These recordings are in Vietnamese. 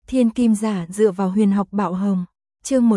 Thiên kim giả dựa vào huyền học bạo hồng. Chương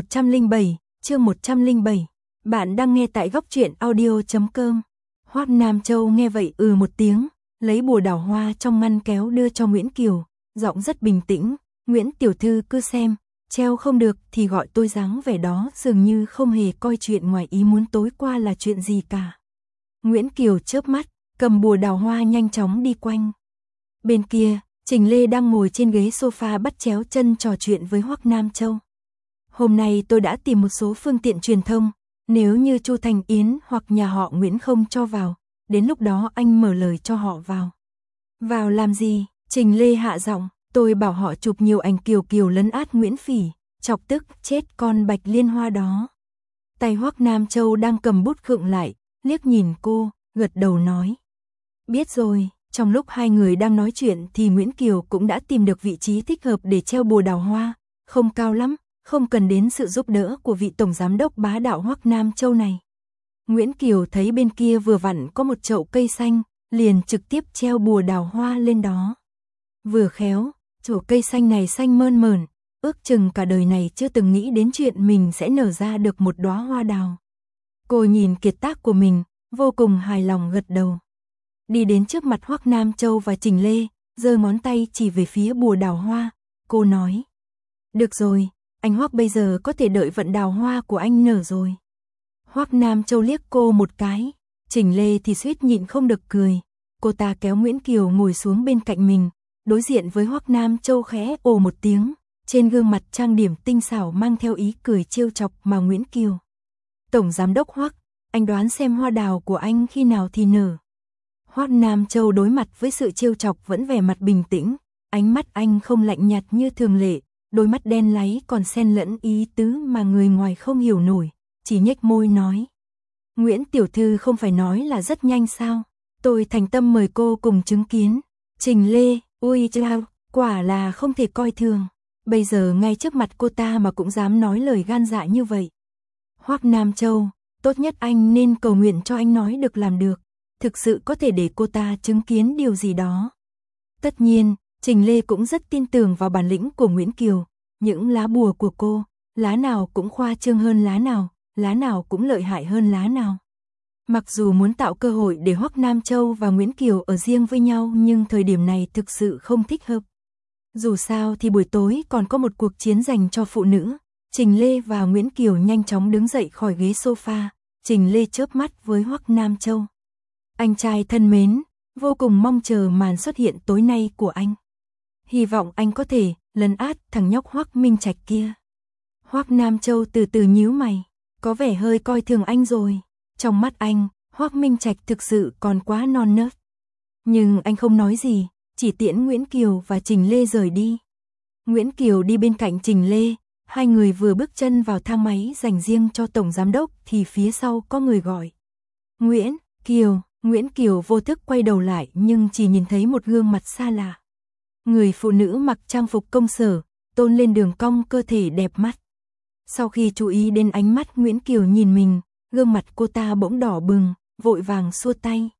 107. Bạn đang nghe tại góc truyện audio.com. Hoắc Nam Châu nghe vậy một tiếng, lấy bùa đào hoa trong ngăn kéo đưa cho Nguyễn Kiều, giọng rất bình tĩnh, "Nguyễn tiểu thư cứ xem, treo không được thì gọi tôi." Dáng vẻ đó dường như không hề coi chuyện ngoài ý muốn tối qua là chuyện gì cả. Nguyễn Kiều chớp mắt, cầm bùa đào hoa nhanh chóng đi quanh. Bên kia, Trình Lê đang ngồi trên ghế sofa bắt chéo chân trò chuyện với Hoắc Nam Châu. "Hôm nay tôi đã tìm một số phương tiện truyền thông, nếu như Chu Thành Yến hoặc nhà họ Nguyễn không cho vào, đến lúc đó anh mở lời cho họ vào." "Vào làm gì?" Trình Lê hạ giọng, "Tôi bảo họ chụp nhiều ảnh Kiều Kiều lấn át Nguyễn Phỉ, chọc tức chết con Bạch Liên Hoa đó." Tay Hoắc Nam Châu đang cầm bút khựng lại, liếc nhìn cô, gật đầu nói, "Biết rồi." Trong lúc hai người đang nói chuyện thì Nguyễn Kiều cũng đã tìm được vị trí thích hợp để treo bùa đào hoa, không cao lắm, không cần đến sự giúp đỡ của vị tổng giám đốc bá đạo Hoắc Nam Châu này. Nguyễn Kiều thấy bên kia vừa vặn có một chậu cây xanh, liền trực tiếp treo bùa đào hoa lên đó. Vừa khéo, chậu cây xanh này xanh mơn mởn, ước chừng cả đời này chưa từng nghĩ đến chuyện mình sẽ nở ra được một đóa hoa đào. Cô nhìn kiệt tác của mình, vô cùng hài lòng gật đầu. Đi đến trước mặt Hoắc Nam Châu và Trình Lê, giơ ngón tay chỉ về phía bùa đào hoa, cô nói, "Được rồi, anh Hoắc bây giờ có thể đợi vận đào hoa của anh nở rồi." Hoắc Nam Châu liếc cô một cái, Trình Lê thì suýt nhịn không được cười. Cô ta kéo Nguyễn Kiều ngồi xuống bên cạnh mình, đối diện với Hoắc Nam Châu khẽ ồ một tiếng, trên gương mặt trang điểm tinh xảo mang theo ý cười trêu chọc mà Nguyễn Kiều. "Tổng giám đốc Hoắc, anh đoán xem hoa đào của anh khi nào thì nở." Hoắc Nam Châu đối mặt với sự trêu chọc vẫn vẻ mặt bình tĩnh, ánh mắt anh không lạnh nhạt như thường lệ, đôi mắt đen láy còn xen lẫn ý tứ mà người ngoài không hiểu nổi, chỉ nhếch môi nói, "Nguyễn tiểu thư không phải nói là rất nhanh sao? Tôi thành tâm mời cô cùng chứng kiến." Trình Lê, ui chao, quả là không thể coi thường, bây giờ ngay trước mặt cô ta mà cũng dám nói lời gan dạ như vậy. Hoắc Nam Châu, tốt nhất anh nên cầu nguyện cho anh nói được làm được, thực sự có thể để cô ta chứng kiến điều gì đó. Tất nhiên, Trình Lê cũng rất tin tưởng vào bản lĩnh của Nguyễn Kiều, những lá bùa của cô, lá nào cũng khoa trương hơn lá nào cũng lợi hại hơn lá nào. Mặc dù muốn tạo cơ hội để Hoắc Nam Châu và Nguyễn Kiều ở riêng với nhau nhưng thời điểm này thực sự không thích hợp. Dù sao thì buổi tối còn có một cuộc chiến dành cho phụ nữ. Trình Lê và Nguyễn Kiều nhanh chóng đứng dậy khỏi ghế sofa, Trình Lê chớp mắt với Hoắc Nam Châu. "Anh trai thân mến, vô cùng mong chờ màn xuất hiện tối nay của anh. Hy vọng anh có thể lấn át thằng nhóc Hoắc Minh Trạch kia." Hoắc Nam Châu từ từ nhíu mày, có vẻ hơi coi thường anh rồi. Trong mắt anh, Hoắc Minh Trạch thực sự còn quá non nớt. Nhưng anh không nói gì, chỉ tiễn Nguyễn Kiều và Trình Lê rời đi. Nguyễn Kiều đi bên cạnh Trình Lê, hai người vừa bước chân vào thang máy dành riêng cho tổng giám đốc thì phía sau có người gọi, "Nguyễn Kiều." Nguyễn Kiều vô thức quay đầu lại nhưng chỉ nhìn thấy một gương mặt xa lạ. Người phụ nữ mặc trang phục công sở, tôn lên đường cong cơ thể đẹp mắt. Sau khi chú ý đến ánh mắt Nguyễn Kiều nhìn mình, gương mặt cô ta bỗng đỏ bừng, vội vàng xua tay.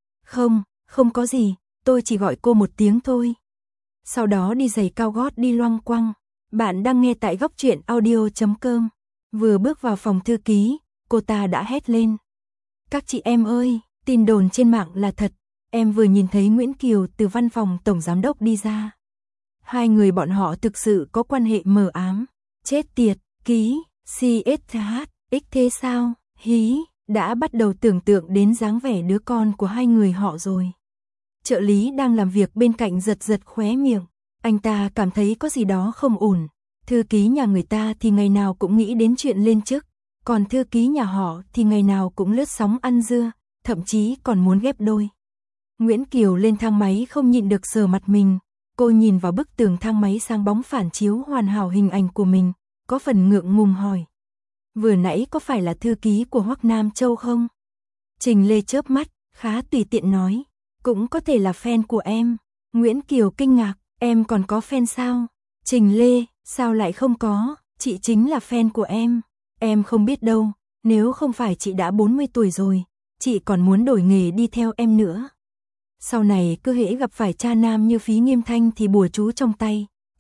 Không có gì, tôi chỉ gọi cô một tiếng thôi." Sau đó đi giày cao gót đi loanh quanh. Bạn đang nghe tại góc truyện audio.com. Vừa bước vào phòng thư ký, cô ta đã hét lên, "Các chị em ơi, tin đồn trên mạng là thật, em vừa nhìn thấy Nguyễn Kiều từ văn phòng tổng giám đốc đi ra. Hai người bọn họ thực sự có quan hệ mờ ám. Chết tiệt, ký, CSH, thế sao? Hí, đã bắt đầu tưởng tượng đến dáng vẻ đứa con của hai người họ rồi." Trợ lý đang làm việc bên cạnh giật giật khóe miệng, anh ta cảm thấy có gì đó không ổn. Thư ký nhà người ta thì ngày nào cũng nghĩ đến chuyện lên chức, còn thư ký nhà họ thì ngày nào cũng lướt sóng ăn dưa, thậm chí còn muốn ghép đôi. Nguyễn Kiều lên thang máy không nhịn được sờ mặt mình, cô nhìn vào bức tường thang máy sáng bóng phản chiếu hoàn hảo hình ảnh của mình, có phần ngượng ngùng hỏi, "Vừa nãy có phải là thư ký của Hoắc Nam Châu không?" Trình Lê chớp mắt, khá tùy tiện nói, "Cũng có thể là fan của em." Nguyễn Kiều kinh ngạc, "Em còn có fan sao?" Trình Lê, "Sao lại không có, chị chính là fan của em. Em không biết đâu, nếu không phải chị đã 40 tuổi rồi, chị còn muốn đổi nghề đi theo em nữa. Sau này cứ hễ gặp phải cha nam như Phí Nghiêm Thanh thì bùa chú trong tay,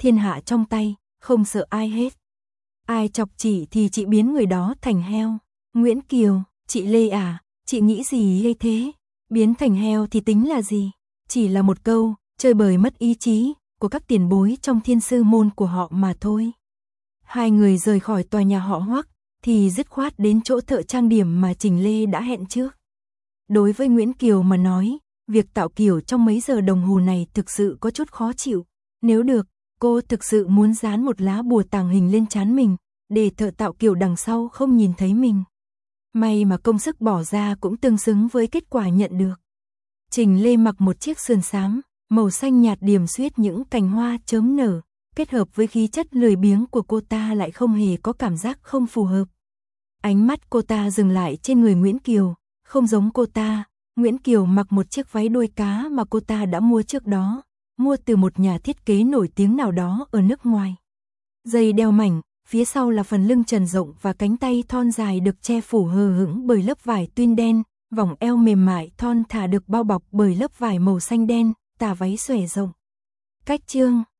thiên hạ trong tay, không sợ ai hết. Ai chọc chị thì chị biến người đó thành heo. Nguyễn Kiều, chị Lê à, chị nghĩ gì hay thế? Biến thành heo thì tính là gì? Chỉ là một câu, chơi bời mất ý chí, của các tiền bối trong thiên sư môn của họ mà thôi. Hai người rời khỏi tòa nhà họ Hoắc, thì dứt khoát đến chỗ thợ trang điểm mà Trình Lê đã hẹn trước. Đối với Nguyễn Kiều mà nói, việc tạo kiểu trong mấy giờ đồng hồ này thực sự có chút khó chịu. Nếu được, cô thực sự muốn dán một lá bùa tàng hình lên trán mình, để thợ tạo kiểu đằng sau không nhìn thấy mình. May mà công sức bỏ ra cũng tương xứng với kết quả nhận được. Trình Lê mặc một chiếc sườn xám, màu xanh nhạt điểm xuyết những cành hoa chớm nở, kết hợp với khí chất lười biếng của cô ta lại không hề có cảm giác không phù hợp. Ánh mắt cô ta dừng lại trên người Nguyễn Kiều, không giống cô ta, Nguyễn Kiều mặc một chiếc váy đuôi cá mà cô ta đã mua trước đó, mua từ một nhà thiết kế nổi tiếng nào đó ở nước ngoài. Giày đeo mảnh, phía sau là phần lưng trần rộng và cánh tay thon dài được che phủ hờ hững bởi lớp vải tuyên đen, vòng eo mềm mại thon thả được bao bọc bởi lớp vải màu xanh đen, tà váy xòe rộng. Cách chương